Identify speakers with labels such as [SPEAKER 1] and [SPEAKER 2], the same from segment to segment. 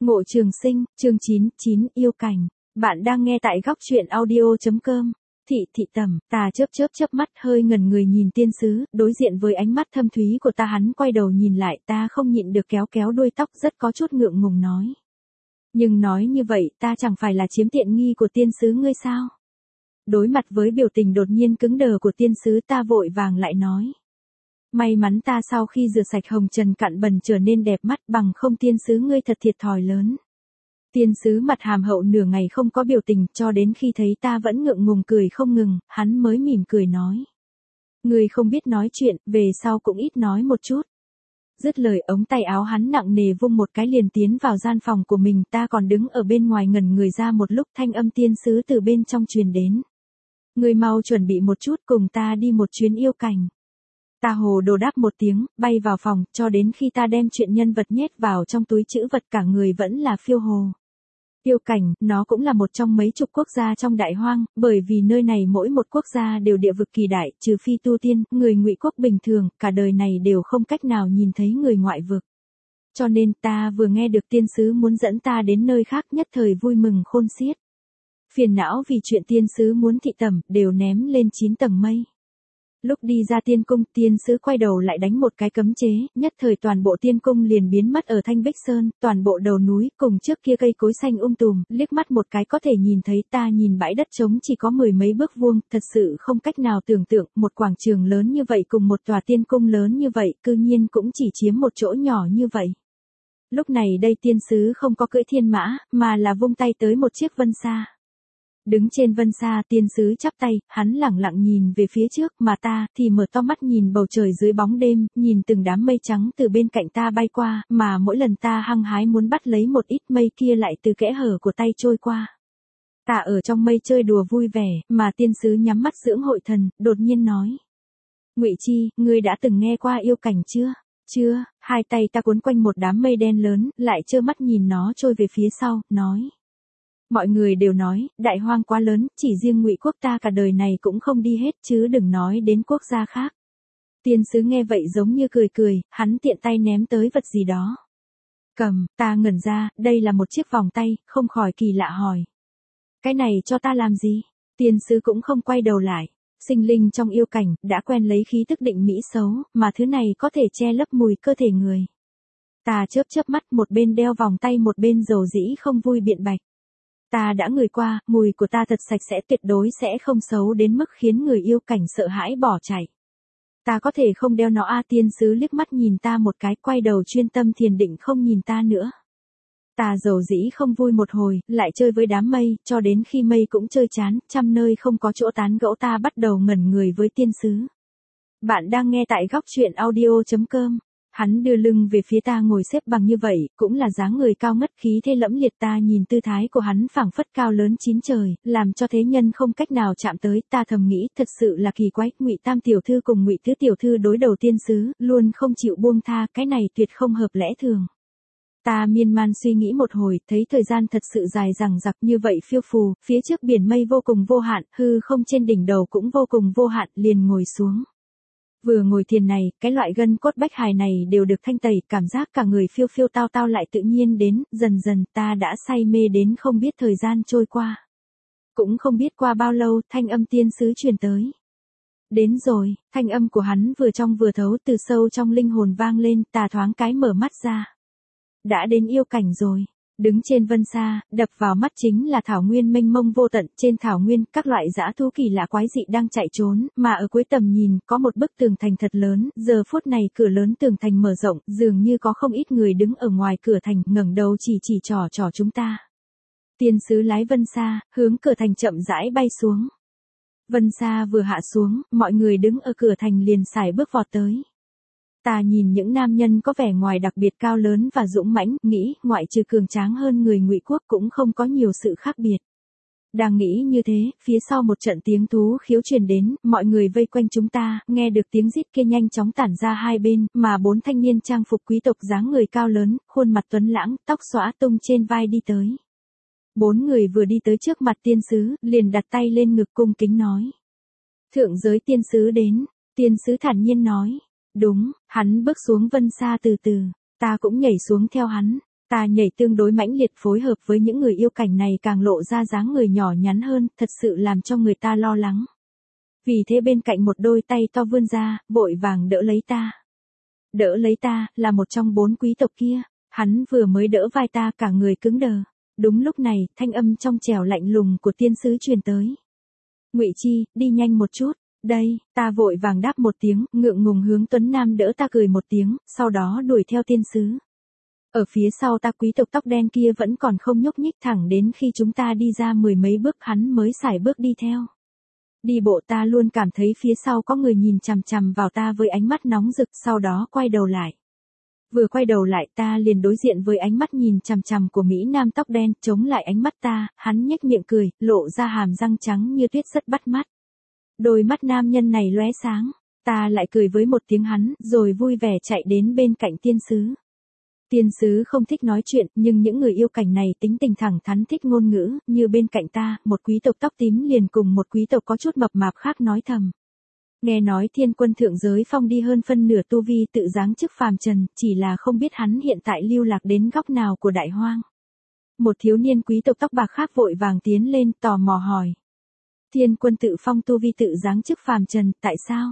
[SPEAKER 1] Ngộ Trường Sinh, chương 9 yêu cảnh. Bạn đang nghe tại góc truyện audio.com. Thị tẩm, ta chớp mắt hơi ngẩn người nhìn tiên sứ, đối diện với ánh mắt thâm thúy của ta hắn quay đầu nhìn lại ta không nhịn được kéo đuôi tóc rất có chút ngượng ngùng nói. Nhưng nói như vậy ta chẳng phải là chiếm tiện nghi của tiên sứ ngươi sao? Đối mặt với biểu tình đột nhiên cứng đờ của tiên sứ ta vội vàng lại nói. May mắn ta sau khi rửa sạch hồng trần cặn bẩn trở nên đẹp mắt bằng không tiên sứ ngươi thật thiệt thòi lớn. Tiên sứ mặt hàm hậu nửa ngày không có biểu tình cho đến khi thấy ta vẫn ngượng ngùng cười không ngừng, hắn mới mỉm cười nói. Ngươi không biết nói chuyện, về sau cũng ít nói một chút. Dứt lời ống tay áo hắn nặng nề vung một cái liền tiến vào gian phòng của mình ta còn đứng ở bên ngoài ngẩn người ra một lúc thanh âm tiên sứ từ bên trong truyền đến. Ngươi mau chuẩn bị một chút cùng ta đi một chuyến yêu cảnh. Ta hồ đồ đáp một tiếng, bay vào phòng, cho đến khi ta đem chuyện nhân vật nhét vào trong túi trữ vật cả người vẫn là phiêu hồ. Yêu cảnh, nó cũng là một trong mấy chục quốc gia trong đại hoang, bởi vì nơi này mỗi một quốc gia đều địa vực kỳ đại, trừ phi tu tiên, người ngụy quốc bình thường, cả đời này đều không cách nào nhìn thấy người ngoại vực. Cho nên ta vừa nghe được tiên sứ muốn dẫn ta đến nơi khác nhất thời vui mừng khôn xiết. Phiền não vì chuyện tiên sứ muốn thị tẩm, đều ném lên 9 tầng mây. Lúc đi ra tiên cung, tiên sứ quay đầu lại đánh một cái cấm chế, nhất thời toàn bộ tiên cung liền biến mất ở Thanh Bích Sơn, toàn bộ đầu núi, cùng trước kia cây cối xanh tùm, liếc mắt một cái có thể nhìn thấy ta nhìn bãi đất trống chỉ có 10 mấy bước vuông, thật sự không cách nào tưởng tượng, một quảng trường lớn như vậy cùng một tòa tiên cung lớn như vậy, cư nhiên cũng chỉ chiếm một chỗ nhỏ như vậy. Lúc này đây tiên sứ không có cưỡi thiên mã, mà là vung tay tới một chiếc vân sa. Đứng trên vân sa tiên sứ chắp tay, hắn lẳng lặng nhìn về phía trước mà ta thì mở to mắt nhìn bầu trời dưới bóng đêm, nhìn từng đám mây trắng từ bên cạnh ta bay qua, mà mỗi lần ta hăng hái muốn bắt lấy một ít mây kia lại từ kẽ hở của tay trôi qua. Ta ở trong mây chơi đùa vui vẻ, mà tiên sứ nhắm mắt dưỡng hội thần, đột nhiên nói. Ngụy Chi, ngươi đã từng nghe qua yêu cảnh chưa? Chưa, hai tay ta cuốn quanh một đám mây đen lớn, lại trơ mắt nhìn nó trôi về phía sau, nói. Mọi người đều nói, đại hoang quá lớn, chỉ riêng Ngụy quốc ta cả đời này cũng không đi hết chứ đừng nói đến quốc gia khác. Tiên sứ nghe vậy giống như cười, hắn tiện tay ném tới vật gì đó. Cầm, ta ngẩn ra, đây là một chiếc vòng tay, không khỏi kỳ lạ hỏi. Cái này cho ta làm gì? Tiên sứ cũng không quay đầu lại. Sinh linh trong yêu cảnh, đã quen lấy khí tức định mỹ xấu, mà thứ này có thể che lấp mùi cơ thể người. Ta chớp mắt một bên đeo vòng tay một bên dầu dĩ không vui biện bạch. Ta đã ngửi qua, mùi của ta thật sạch sẽ tuyệt đối sẽ không xấu đến mức khiến người yêu cảnh sợ hãi bỏ chạy. Ta có thể không đeo nó tiên sứ liếc mắt nhìn ta một cái quay đầu chuyên tâm thiền định không nhìn ta nữa. Ta dầu dĩ không vui một hồi, lại chơi với đám mây, cho đến khi mây cũng chơi chán, trăm nơi không có chỗ tán gẫu ta bắt đầu ngẩn người với tiên sứ. Bạn đang nghe tại góc truyện audio.com. Hắn đưa lưng về phía ta ngồi xếp bằng như vậy, cũng là dáng người cao ngất khí thế lẫm liệt ta nhìn tư thái của hắn phảng phất cao lớn chín trời, làm cho thế nhân không cách nào chạm tới, ta thầm nghĩ thật sự là kỳ quái, Ngụy Tam tiểu thư cùng Ngụy Tứ tiểu thư đối đầu tiên sứ, luôn không chịu buông tha, cái này tuyệt không hợp lẽ thường. Ta miên man suy nghĩ một hồi, thấy thời gian thật sự dài dằng dặc như vậy phiêu phù, phía trước biển mây vô cùng vô hạn, hư không trên đỉnh đầu cũng vô cùng vô hạn, liền ngồi xuống. Vừa ngồi thiền này, cái loại gân cốt bách hài này đều được thanh tẩy, cảm giác cả người phiêu phiêu tao tao lại tự nhiên đến, dần dần ta đã say mê đến không biết thời gian trôi qua. Cũng không biết qua bao lâu, thanh âm tiên sứ truyền tới. Đến rồi, thanh âm của hắn vừa trong vừa thấu từ sâu trong linh hồn vang lên, ta thoáng cái mở mắt ra. Đã đến yêu cảnh rồi. Đứng trên vân sa, đập vào mắt chính là thảo nguyên mênh mông vô tận, trên thảo nguyên, các loại dã thú kỳ lạ quái dị đang chạy trốn, mà ở cuối tầm nhìn, có một bức tường thành thật lớn, giờ phút này cửa lớn tường thành mở rộng, dường như có không ít người đứng ở ngoài cửa thành, ngẩng đầu chỉ trỏ chúng ta. Tiên sứ lái vân sa, hướng cửa thành chậm rãi bay xuống. Vân sa vừa hạ xuống, mọi người đứng ở cửa thành liền sải bước vọt tới. Ta nhìn những nam nhân có vẻ ngoài đặc biệt cao lớn và dũng mãnh, nghĩ, ngoại trừ cường tráng hơn người Ngụy quốc cũng không có nhiều sự khác biệt. Đang nghĩ như thế, phía sau một trận tiếng thú khiếu truyền đến, mọi người vây quanh chúng ta, nghe được tiếng rít kia nhanh chóng tản ra hai bên, mà 4 thanh niên trang phục quý tộc dáng người cao lớn, khuôn mặt tuấn lãng, tóc xõa tung trên vai đi tới. 4 người vừa đi tới trước mặt tiên sứ, liền đặt tay lên ngực cung kính nói. Thượng giới tiên sứ đến, tiên sứ thản nhiên nói. Đúng, hắn bước xuống vân sa từ từ, ta cũng nhảy xuống theo hắn. Ta nhảy tương đối mãnh liệt phối hợp với những người yêu cảnh này càng lộ ra dáng người nhỏ nhắn hơn, thật sự làm cho người ta lo lắng. Vì thế bên cạnh một đôi tay to vươn ra, vội vàng đỡ lấy ta. Đỡ lấy ta, là một trong 4 quý tộc kia, hắn vừa mới đỡ vai ta cả người cứng đờ. Đúng lúc này, thanh âm trong trẻo lạnh lùng của tiên sứ truyền tới. Ngụy Chi, đi nhanh một chút. Đây, ta vội vàng đáp một tiếng, ngượng ngùng hướng Tuấn Nam đỡ ta cười một tiếng, sau đó đuổi theo tiên sứ. Ở phía sau ta quý tộc tóc đen kia vẫn còn không nhúc nhích, thẳng đến khi chúng ta đi ra 10 mấy bước hắn mới sải bước đi theo. Đi bộ ta luôn cảm thấy phía sau có người nhìn chằm chằm vào ta với ánh mắt nóng rực, sau đó quay đầu lại. Vừa quay đầu lại ta liền đối diện với ánh mắt nhìn chằm chằm của Mỹ Nam tóc đen, chống lại ánh mắt ta, hắn nhếch miệng cười, lộ ra hàm răng trắng như tuyết rất bắt mắt. Đôi mắt nam nhân này lóe sáng, ta lại cười với một tiếng hắn, rồi vui vẻ chạy đến bên cạnh tiên sứ. Tiên sứ không thích nói chuyện, nhưng những người yêu cảnh này tính tình thẳng thắn thích ngôn ngữ, như bên cạnh ta, một quý tộc tóc tím liền cùng một quý tộc có chút mập mạp khác nói thầm. Nghe nói Thiên Quân thượng giới phong đi hơn phân nửa tu vi tự giáng chức phàm trần, chỉ là không biết hắn hiện tại lưu lạc đến góc nào của đại hoang. Một thiếu niên quý tộc tóc bạc khác vội vàng tiến lên tò mò hỏi. Thiên Quân tự phong tu vi tự giáng chức phàm trần, tại sao?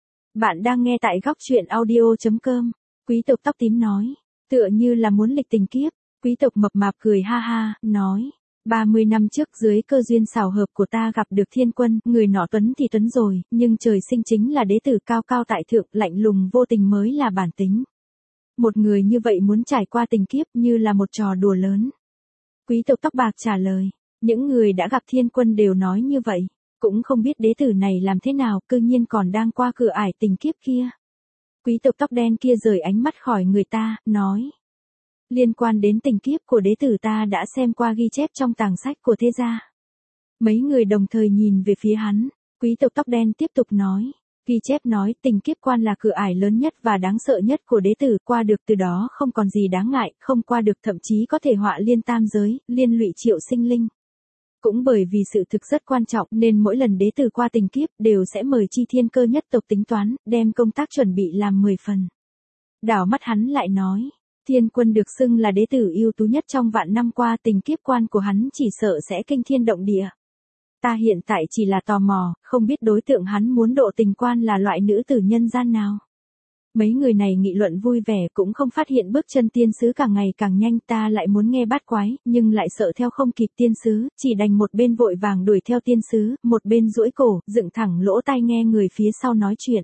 [SPEAKER 1] Bạn đang nghe tại góc truyện audio.com. Quý tộc tóc tím nói, tựa như là muốn lịch tình kiếp. Quý tộc mập mạp cười ha ha, nói. 30 năm trước dưới cơ duyên xảo hợp của ta gặp được Thiên Quân, người nọ tuấn thì tuấn rồi, nhưng trời sinh chính là đế tử cao cao tại thượng, lạnh lùng vô tình mới là bản tính. Một người như vậy muốn trải qua tình kiếp như là một trò đùa lớn. Quý tộc tóc bạc trả lời, những người đã gặp Thiên Quân đều nói như vậy, cũng không biết đế tử này làm thế nào, cư nhiên còn đang qua cửa ải tình kiếp kia. Quý tộc tóc đen kia rời ánh mắt khỏi người ta, nói. Liên quan đến tình kiếp của đế tử ta đã xem qua ghi chép trong tàng sách của thế gia. Mấy người đồng thời nhìn về phía hắn, quý tộc tóc đen tiếp tục nói. Ghi chép nói tình kiếp quan là cửa ải lớn nhất và đáng sợ nhất của đế tử, qua được từ đó không còn gì đáng ngại, không qua được thậm chí có thể họa liên tam giới, liên lụy triệu sinh linh. Cũng bởi vì sự thực rất quan trọng nên mỗi lần đế tử qua tình kiếp đều sẽ mời chi thiên cơ nhất tộc tính toán, đem công tác chuẩn bị làm 10 phần. Đảo mắt hắn lại nói. Thiên Quân được xưng là đế tử ưu tú nhất trong vạn năm qua, tình kiếp quan của hắn chỉ sợ sẽ kinh thiên động địa. Ta hiện tại chỉ là tò mò, không biết đối tượng hắn muốn độ tình quan là loại nữ tử nhân gian nào. Mấy người này nghị luận vui vẻ cũng không phát hiện bước chân tiên sứ càng ngày càng nhanh, ta lại muốn nghe bát quái, nhưng lại sợ theo không kịp tiên sứ, chỉ đành một bên vội vàng đuổi theo tiên sứ, một bên duỗi cổ, dựng thẳng lỗ tai nghe người phía sau nói chuyện.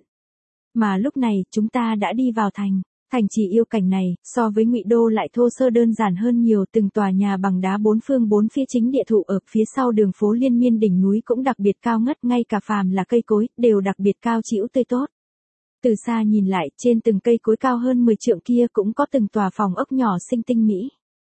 [SPEAKER 1] Mà lúc này, chúng ta đã đi vào thành. Thành trì yêu cảnh này, so với Ngụy Đô lại thô sơ đơn giản hơn nhiều, từng tòa nhà bằng đá bốn phương bốn phía chính địa thụ ở phía sau đường phố liên miên, đỉnh núi cũng đặc biệt cao ngất, ngay cả phàm là cây cối, đều đặc biệt cao trĩu tươi tốt. Từ xa nhìn lại, trên từng cây cối cao hơn 10 trượng kia cũng có từng tòa phòng ốc nhỏ xinh tinh mỹ.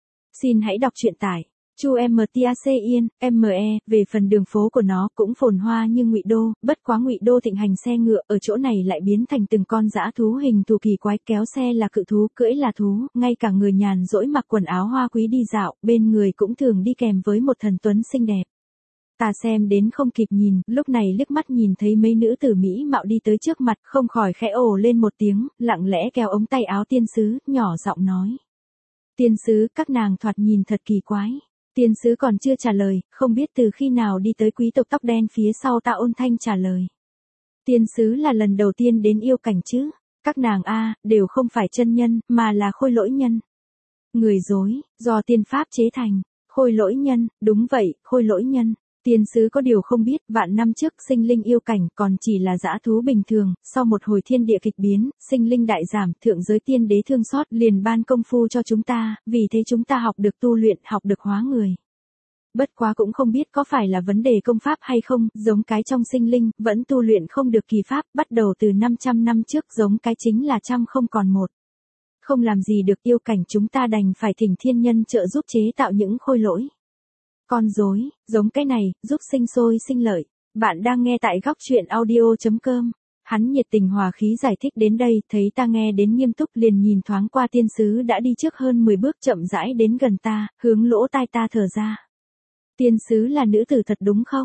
[SPEAKER 1] Xin hãy đọc truyện tại Chu Mtacin, ME, về phần đường phố của nó cũng phồn hoa như Ngụy Đô, bất quá Ngụy Đô thịnh hành xe ngựa, ở chỗ này lại biến thành từng con dã thú hình thù kỳ quái, kéo xe là cự thú, cưỡi là thú, ngay cả người nhàn rỗi mặc quần áo hoa quý đi dạo, bên người cũng thường đi kèm với một thần tuấn xinh đẹp. Ta xem đến không kịp nhìn, lúc này liếc mắt nhìn thấy mấy nữ tử mỹ mạo đi tới trước mặt, không khỏi khẽ ồ lên một tiếng, lặng lẽ kéo ống tay áo tiên sứ, nhỏ giọng nói. Tiên sứ, các nàng thoạt nhìn thật kỳ quái. Tiên sứ còn chưa trả lời, không biết từ khi nào đi tới quý tộc tóc đen phía sau ta ôn thanh trả lời. Tiên sứ là lần đầu tiên đến yêu cảnh chứ, các nàng đều không phải chân nhân, mà là khôi lỗi nhân. Người dối, do tiên pháp chế thành, khôi lỗi nhân, đúng vậy, khôi lỗi nhân. Tiên sứ có điều không biết, vạn năm trước sinh linh yêu cảnh còn chỉ là dã thú bình thường, sau một hồi thiên địa kịch biến, sinh linh đại giảm, thượng giới tiên đế thương xót liền ban công phu cho chúng ta, vì thế chúng ta học được tu luyện, học được hóa người. Bất quá cũng không biết có phải là vấn đề công pháp hay không, giống cái trong sinh linh, vẫn tu luyện không được kỳ pháp, bắt đầu từ 500 năm trước giống cái chính là trăm không còn một. Không làm gì được yêu cảnh, chúng ta đành phải thỉnh thiên nhân trợ giúp chế tạo những khôi lỗi. Con rối, giống cái này, giúp sinh sôi sinh lợi. Bạn đang nghe tại góc truyện audio.com. Hắn nhiệt tình hòa khí giải thích đến đây, thấy ta nghe đến nghiêm túc liền nhìn thoáng qua tiên sứ đã đi trước hơn 10 bước chậm rãi đến gần ta, hướng lỗ tai ta thở ra. Tiên sứ là nữ tử thật đúng không?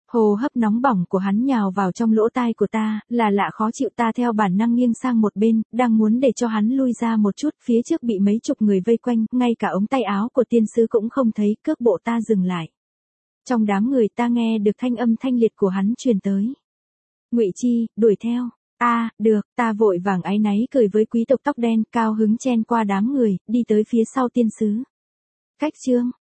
[SPEAKER 1] Hô hấp nóng bỏng của hắn nhào vào trong lỗ tai của ta, là lạ khó chịu, ta theo bản năng nghiêng sang một bên, đang muốn để cho hắn lui ra một chút, phía trước bị mấy chục người vây quanh, ngay cả ống tay áo của tiên sứ cũng không thấy, cước bộ ta dừng lại. Trong đám người ta nghe được thanh âm thanh liệt của hắn truyền tới. Ngụy Chi, đuổi theo. Được, ta vội vàng áy náy cười với quý tộc tóc đen, cao hứng chen qua đám người, đi tới phía sau tiên sứ. Cách chương